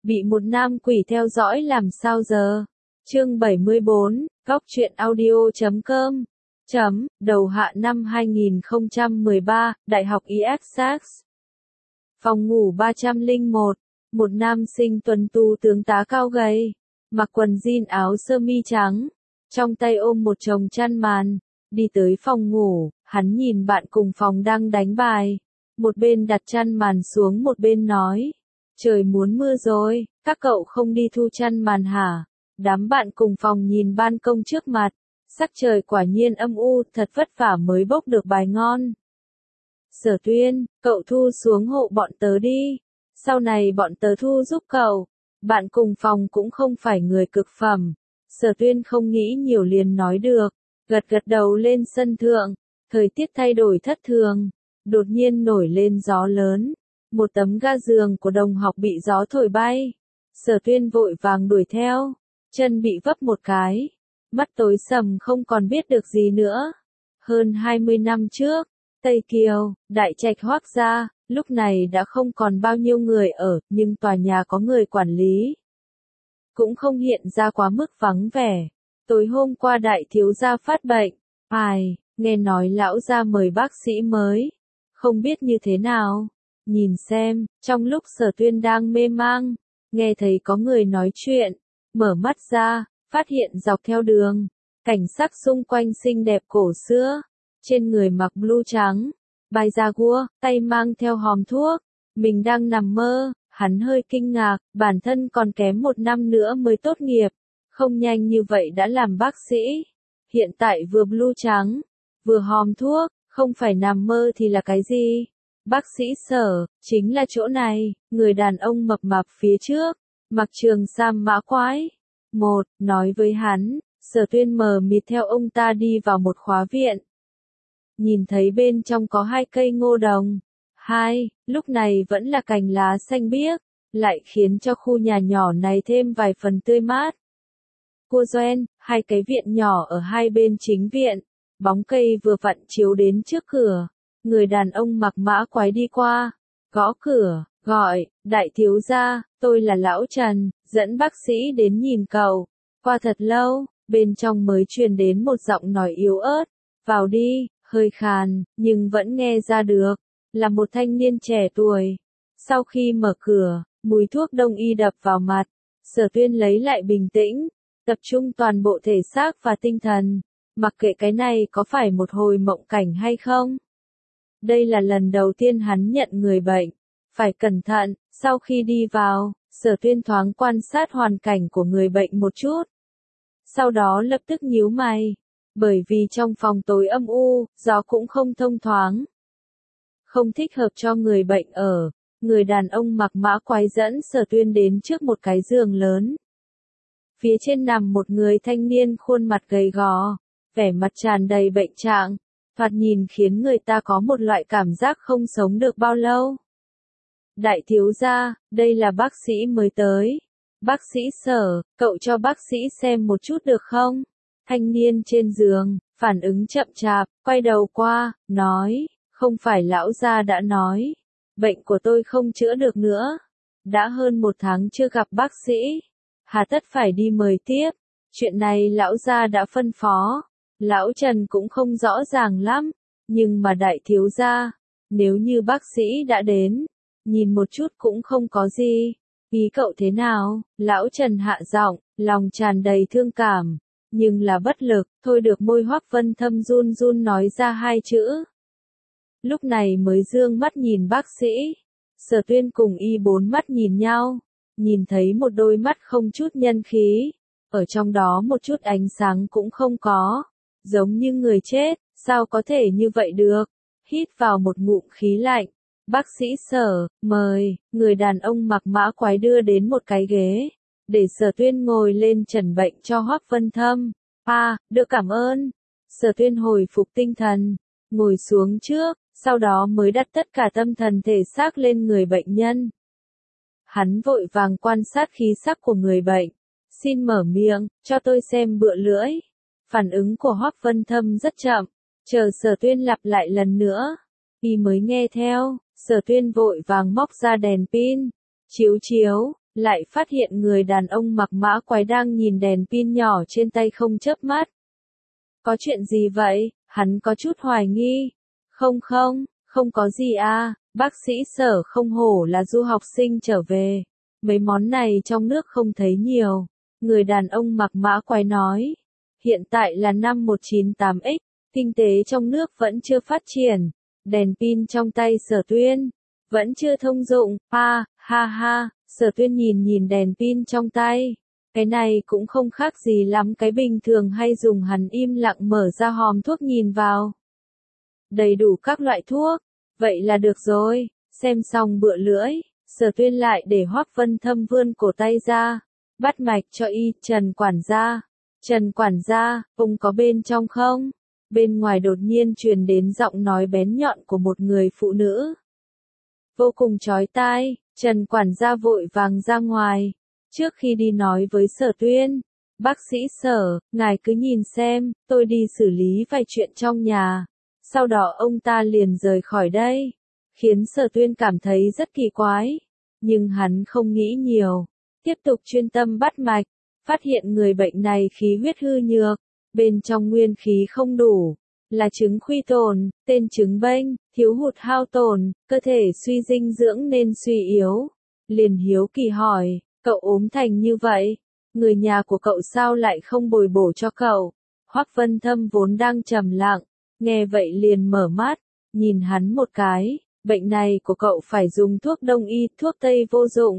Bị một nam quỷ theo dõi làm sao giờ? Chương 74, Góc truyện audio.com. Đầu hạ năm 2013, Đại học Essex. Phòng ngủ 301, một nam sinh tuấn tu tướng tá cao gầy, mặc quần jean áo sơ mi trắng, trong tay ôm một chồng chăn màn, đi tới phòng ngủ, hắn nhìn bạn cùng phòng đang đánh bài, một bên đặt chăn màn xuống một bên nói, trời muốn mưa rồi, các cậu không đi thu chăn màn hả? Đám bạn cùng phòng nhìn ban công trước mặt, sắc trời quả nhiên âm u, thật vất vả mới bốc được bài ngon. Sở Tuyên, cậu thu xuống hộ bọn tớ đi, sau này bọn tớ thu giúp cậu. Bạn cùng phòng cũng không phải người cực phẩm. Sở Tuyên không nghĩ nhiều liền nói được, gật gật đầu lên sân thượng. Thời tiết thay đổi thất thường, đột nhiên nổi lên gió lớn, một tấm ga giường của đồng học bị gió thổi bay. Sở Tuyên vội vàng đuổi theo, chân bị vấp một cái, mắt tối sầm không còn biết được gì nữa. Hơn 20 năm trước, Tây Kiều, đại trạch Hoác gia, lúc này đã không còn bao nhiêu người ở, nhưng tòa nhà có người quản lý. Cũng không hiện ra quá mức vắng vẻ. Tối hôm qua đại thiếu gia phát bệnh, nghe nói lão gia mời bác sĩ mới, không biết như thế nào. Nhìn xem, trong lúc Sở Tuyên đang mê mang, nghe thấy có người nói chuyện, mở mắt ra, phát hiện dọc theo đường, cảnh sắc xung quanh xinh đẹp cổ xưa, trên người mặc blue trắng, bài da gua, tay mang theo hòm thuốc, mình đang nằm mơ, hắn hơi kinh ngạc, bản thân còn kém 1 năm nữa mới tốt nghiệp, không nhanh như vậy đã làm bác sĩ, hiện tại vừa blue trắng, vừa hòm thuốc, không phải nằm mơ thì là cái gì? Bác sĩ Sở, chính là chỗ này, người đàn ông mập mạp phía trước, mặc trường sam mã quái. Nói với hắn, Sở Tuyên mờ mịt theo ông ta đi vào một khóa viện. Nhìn thấy bên trong có 2 cây ngô đồng. Lúc này vẫn là cành lá xanh biếc, lại khiến cho khu nhà nhỏ này thêm vài phần tươi mát. Cua doen, 2 cái viện nhỏ ở hai bên chính viện, bóng cây vừa vặn chiếu đến trước cửa. Người đàn ông mặc mã quái đi qua, gõ cửa, gọi, đại thiếu gia, tôi là lão Trần, dẫn bác sĩ đến nhìn cậu. Qua thật lâu, bên trong mới truyền đến một giọng nói yếu ớt, vào đi, hơi khàn, nhưng vẫn nghe ra được, là một thanh niên trẻ tuổi. Sau khi mở cửa, mùi thuốc đông y đập vào mặt, Sở Tuyên lấy lại bình tĩnh, tập trung toàn bộ thể xác và tinh thần, mặc kệ cái này có phải một hồi mộng cảnh hay không. Đây là lần đầu tiên hắn nhận người bệnh, phải cẩn thận. Sau khi đi vào, Sở Tuyên thoáng quan sát hoàn cảnh của người bệnh một chút. Sau đó lập tức nhíu mày, bởi vì trong phòng tối âm u, gió cũng không thông thoáng. Không thích hợp cho người bệnh ở, người đàn ông mặc mã quái dẫn Sở Tuyên đến trước một cái giường lớn. Phía trên nằm một người thanh niên khuôn mặt gầy gò, vẻ mặt tràn đầy bệnh trạng, thoạt nhìn khiến người ta có một loại cảm giác không sống được bao lâu. Đại thiếu gia, đây là bác sĩ mới tới. Bác sĩ Sở, cậu cho bác sĩ xem một chút được không? Thanh niên trên giường, phản ứng chậm chạp, quay đầu qua, nói, không phải lão gia đã nói, bệnh của tôi không chữa được nữa. Đã hơn 1 tháng chưa gặp bác sĩ, hà tất phải đi mời tiếp, chuyện này lão gia đã phân phó. Lão Trần cũng không rõ ràng lắm, nhưng mà đại thiếu gia, nếu như bác sĩ đã đến, nhìn một chút cũng không có gì. Ý cậu thế nào? Lão Trần hạ giọng, lòng tràn đầy thương cảm, nhưng là bất lực, thôi được môi Hoắc Vân Thâm run run nói ra 2 chữ. Lúc này mới dương mắt nhìn bác sĩ. Sở Tuyên cùng y 4 mắt nhìn nhau, nhìn thấy một đôi mắt không chút nhân khí, ở trong đó một chút ánh sáng cũng không có, giống như người chết, sao có thể như vậy được? Hít vào một ngụm khí lạnh. Bác sĩ Sở, mời, người đàn ông mặc mã quái đưa đến một cái ghế, để Sở Tuyên ngồi lên trần bệnh cho Hoắc Vân Thâm. Được cảm ơn. Sở Tuyên hồi phục tinh thần, ngồi xuống trước, sau đó mới đặt tất cả tâm thần thể xác lên người bệnh nhân. Hắn vội vàng quan sát khí sắc của người bệnh. Xin mở miệng, cho tôi xem bựa lưỡi. Phản ứng của Hoắc Vân Thâm rất chậm, chờ Sở Tuyên lặp lại lần nữa, y mới nghe theo. Sở Tuyên vội vàng móc ra đèn pin, chiếu, lại phát hiện người đàn ông mặc mã quái đang nhìn đèn pin nhỏ trên tay không chớp mắt. Có chuyện gì vậy? Hắn có chút hoài nghi. Không có gì à, bác sĩ Sở không hổ là du học sinh trở về. Mấy món này trong nước không thấy nhiều. Người đàn ông mặc mã quái nói. Hiện tại là năm 198X, kinh tế trong nước vẫn chưa phát triển. Đèn pin trong tay Sở Tuyên vẫn chưa thông dụng. Ha, Sở Tuyên nhìn đèn pin trong tay. Cái này cũng không khác gì lắm cái bình thường hay dùng. Hắn im lặng mở ra hòm thuốc nhìn vào. Đầy đủ các loại thuốc. Vậy là được rồi. Xem xong bựa lưỡi, Sở Tuyên lại để Hoắc Vân Thâm vươn cổ tay ra, bắt mạch cho y. Trần quản gia, ông có bên trong không? Bên ngoài đột nhiên truyền đến giọng nói bén nhọn của một người phụ nữ. Vô cùng chói tai, Trần quản gia vội vàng ra ngoài. Trước khi đi nói với Sở Tuyên, bác sĩ Sở, ngài cứ nhìn xem, tôi đi xử lý vài chuyện trong nhà. Sau đó ông ta liền rời khỏi đây. Khiến Sở Tuyên cảm thấy rất kỳ quái. Nhưng hắn không nghĩ nhiều. Tiếp tục chuyên tâm bắt mạch. Phát hiện người bệnh này khí huyết hư nhược. Bên trong nguyên khí không đủ. Là chứng khuy tồn, tên chứng bênh, thiếu hụt hao tổn, cơ thể suy dinh dưỡng nên suy yếu. Liền hiếu kỳ hỏi, cậu ốm thành như vậy. Người nhà của cậu sao lại không bồi bổ cho cậu? Hoắc Vân Thâm vốn đang trầm lặng. Nghe vậy liền mở mắt. Nhìn hắn một cái. Bệnh này của cậu phải dùng thuốc đông y, thuốc tây vô dụng.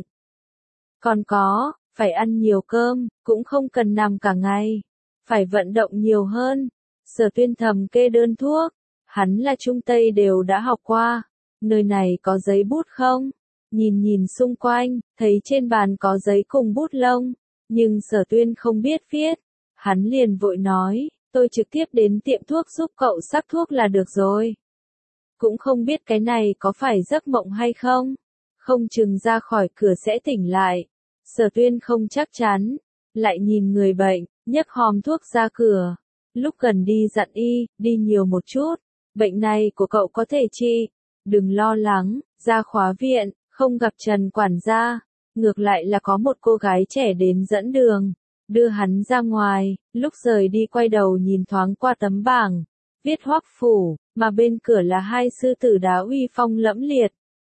Còn có, phải ăn nhiều cơm, cũng không cần nằm cả ngày. Phải vận động nhiều hơn. Sở Tuyên thầm kê đơn thuốc. Hắn là Trung Tây đều đã học qua. Nơi này có giấy bút không? Nhìn xung quanh, thấy trên bàn có giấy cùng bút lông. Nhưng Sở Tuyên không biết viết. Hắn liền vội nói, tôi trực tiếp đến tiệm thuốc giúp cậu sắc thuốc là được rồi. Cũng không biết cái này có phải giấc mộng hay không? Không chừng ra khỏi cửa sẽ tỉnh lại. Sở Tuyên không chắc chắn. Lại nhìn người bệnh, nhấc hòm thuốc ra cửa. Lúc gần đi dặn y, đi nhiều một chút. Bệnh này của cậu có thể trị. Đừng lo lắng, ra khóa viện, không gặp Trần quản gia. Ngược lại là có một cô gái trẻ đến dẫn đường. Đưa hắn ra ngoài, lúc rời đi quay đầu nhìn thoáng qua tấm bảng. Viết Hoắc phủ, mà bên cửa là hai sư tử đá uy phong lẫm liệt.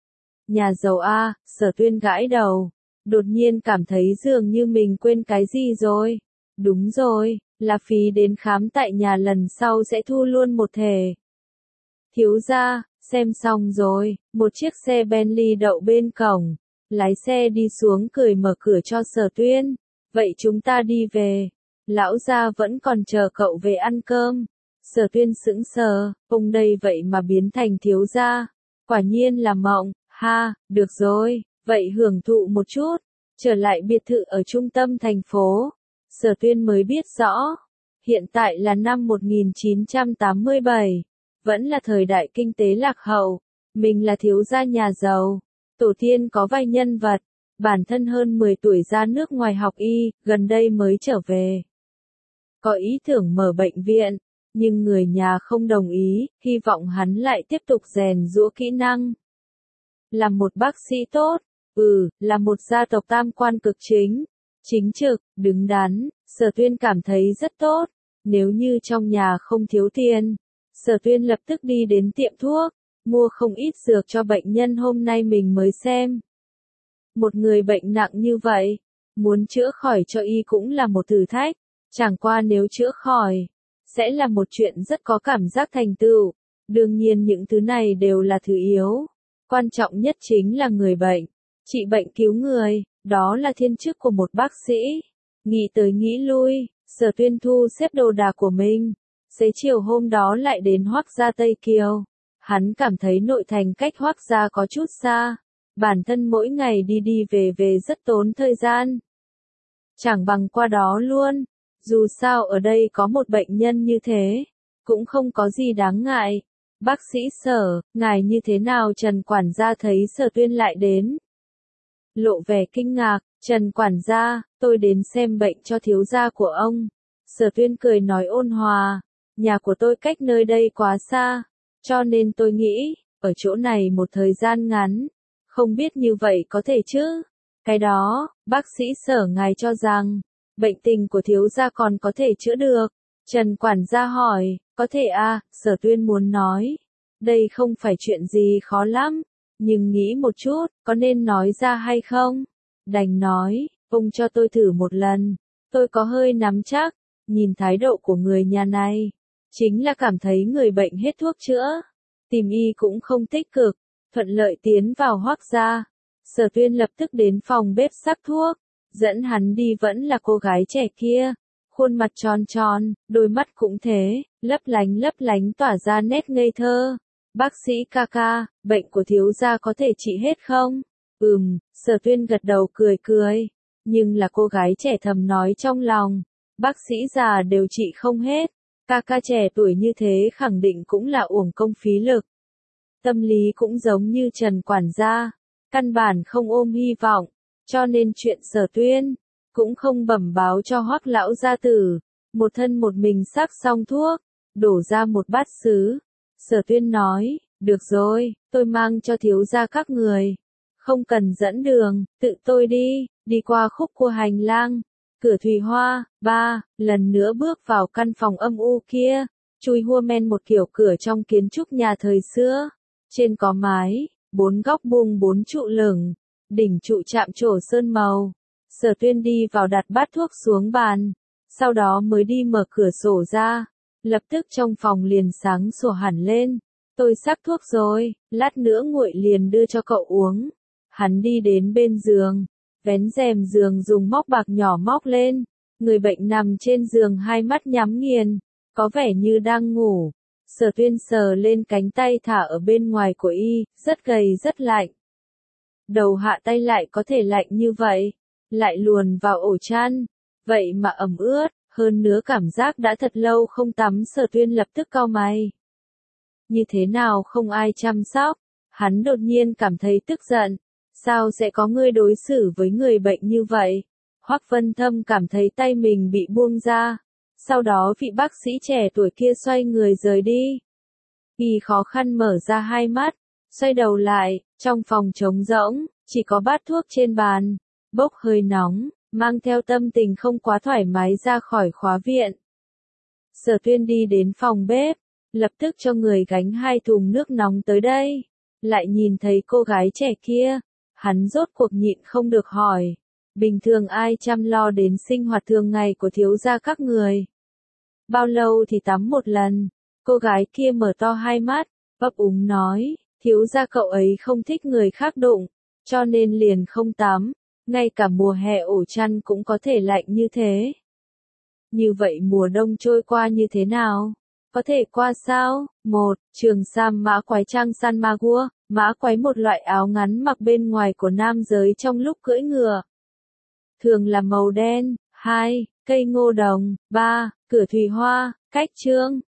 Nhà giàu A, Sở Tuyên gãi đầu. Đột nhiên cảm thấy dường như mình quên cái gì rồi. Đúng rồi, là phí đến khám tại nhà lần sau sẽ thu luôn một thể. Thiếu gia, xem xong rồi, một chiếc xe Bentley đậu bên cổng. Lái xe đi xuống cười mở cửa cho Sở Tuyên. Vậy chúng ta đi về. Lão gia vẫn còn chờ cậu về ăn cơm. Sở Tuyên sững sờ, ông đây vậy mà biến thành thiếu gia. Quả nhiên là mộng, ha, được rồi, vậy hưởng thụ một chút. Trở lại biệt thự ở trung tâm thành phố. Sở Tuyên mới biết rõ. Hiện tại là năm 1987. Vẫn là thời đại kinh tế lạc hậu. Mình là thiếu gia nhà giàu. Tổ tiên có vài nhân vật. Bản thân hơn 10 tuổi ra nước ngoài học y, gần đây mới trở về. Có ý tưởng mở bệnh viện. Nhưng người nhà không đồng ý, hy vọng hắn lại tiếp tục rèn giũa kỹ năng. Làm một bác sĩ tốt, là một gia tộc tam quan cực chính trực, đứng đắn, Sở Tuyên cảm thấy rất tốt. Nếu như trong nhà không thiếu tiền, Sở Tuyên lập tức đi đến tiệm thuốc, mua không ít dược cho bệnh nhân hôm nay mình mới xem. Một người bệnh nặng như vậy, muốn chữa khỏi cho y cũng là một thử thách, chẳng qua nếu chữa khỏi, sẽ là một chuyện rất có cảm giác thành tựu. Đương nhiên những thứ này đều là thứ yếu. Quan trọng nhất chính là người bệnh. Trị bệnh cứu người, đó là thiên chức của một bác sĩ. Nghĩ tới nghĩ lui, Sở Tuyên thu xếp đồ đạc của mình. Xế chiều hôm đó lại đến Hoắc gia Tây Kiều. Hắn cảm thấy nội thành cách Hoắc gia có chút xa. Bản thân mỗi ngày đi về rất tốn thời gian. Chẳng bằng qua đó luôn. Dù sao ở đây có một bệnh nhân như thế, cũng không có gì đáng ngại. Bác sĩ Sở, ngài như thế nào? Trần quản gia thấy Sở Tuyên lại đến. Lộ vẻ kinh ngạc, Trần quản gia, tôi đến xem bệnh cho thiếu gia của ông. Sở Tuyên cười nói ôn hòa, nhà của tôi cách nơi đây quá xa, cho nên tôi nghĩ, ở chỗ này một thời gian ngắn, không biết như vậy có thể chứ? Cái đó, bác sĩ Sở ngài cho rằng, bệnh tình của thiếu gia còn có thể chữa được. Trần quản gia hỏi, có thể à, Sở Tuyên muốn nói. Đây không phải chuyện gì khó lắm, nhưng nghĩ một chút, có nên nói ra hay không? Đành nói, ông cho tôi thử một lần, tôi có hơi nắm chắc, nhìn thái độ của người nhà này. Chính là cảm thấy người bệnh hết thuốc chữa. Tìm y cũng không tích cực, thuận lợi tiến vào Hoắc gia. Sở Tuyên lập tức đến phòng bếp sắc thuốc, dẫn hắn đi vẫn là cô gái trẻ kia. Khuôn mặt tròn tròn, đôi mắt cũng thế, lấp lánh tỏa ra nét ngây thơ. Bác sĩ ca ca, bệnh của thiếu gia có thể trị hết không? Sở Tuyên gật đầu cười cười. Nhưng là cô gái trẻ thầm nói trong lòng, bác sĩ già đều trị không hết. Ca ca trẻ tuổi như thế khẳng định cũng là uổng công phí lực. Tâm lý cũng giống như Trần quản gia, căn bản không ôm hy vọng, cho nên chuyện Sở Tuyên cũng không bẩm báo cho Hoắc lão gia tử. Một thân một mình sắc xong thuốc, đổ ra một bát sứ. Sở Tuyên nói, được rồi, tôi mang cho thiếu gia các người. Không cần dẫn đường, tự tôi đi qua khúc cua hành lang. Cửa Thùy Hoa, lần nữa bước vào căn phòng âm u kia. Chui hua men một kiểu cửa trong kiến trúc nhà thời xưa. Trên có mái, 4 góc buông 4 trụ lửng, đỉnh trụ chạm trổ sơn màu. Sở Tuyên đi vào đặt bát thuốc xuống bàn, sau đó mới đi mở cửa sổ ra. Lập tức trong phòng liền sáng sủa hẳn lên. Tôi sắc thuốc rồi, lát nữa nguội liền đưa cho cậu uống. Hắn đi đến bên giường, vén rèm giường dùng móc bạc nhỏ móc lên. Người bệnh nằm trên giường hai mắt nhắm nghiền, có vẻ như đang ngủ. Sở Tuyên sờ lên cánh tay thả ở bên ngoài của y, rất gầy rất lạnh. Đầu hạ tay lại có thể lạnh như vậy, lại luồn vào ổ chăn, vậy mà ẩm ướt, hơn nữa cảm giác đã thật lâu không tắm. Sở Tuyên lập tức cau mày. Như thế nào không ai chăm sóc? Hắn đột nhiên cảm thấy tức giận. Sao sẽ có người đối xử với người bệnh như vậy? Hoắc Vân Thâm cảm thấy tay mình bị buông ra. Sau đó vị bác sĩ trẻ tuổi kia xoay người rời đi. Y khó khăn mở ra hai mắt, xoay đầu lại, trong phòng trống rỗng, chỉ có bát thuốc trên bàn, bốc hơi nóng, mang theo tâm tình không quá thoải mái ra khỏi khóa viện. Sở Tuyên đi đến phòng bếp, lập tức cho người gánh 2 thùng nước nóng tới đây. Lại nhìn thấy cô gái trẻ kia, hắn rốt cuộc nhịn không được hỏi, bình thường ai chăm lo đến sinh hoạt thường ngày của thiếu gia các người? Bao lâu thì tắm một lần? Cô gái kia mở to hai mắt, ấp úng nói, thiếu gia cậu ấy không thích người khác đụng, cho nên liền không tắm, ngay cả mùa hè ổ chăn cũng có thể lạnh như thế. Như vậy mùa đông trôi qua như thế nào? Có thể qua sao? 1. Trường sam mã quái trang san magua, mã quái một loại áo ngắn mặc bên ngoài của nam giới trong lúc cưỡi ngựa. Thường là màu đen. 2. Cây ngô đồng. 3. Cửa Thùy Hoa, cách chương.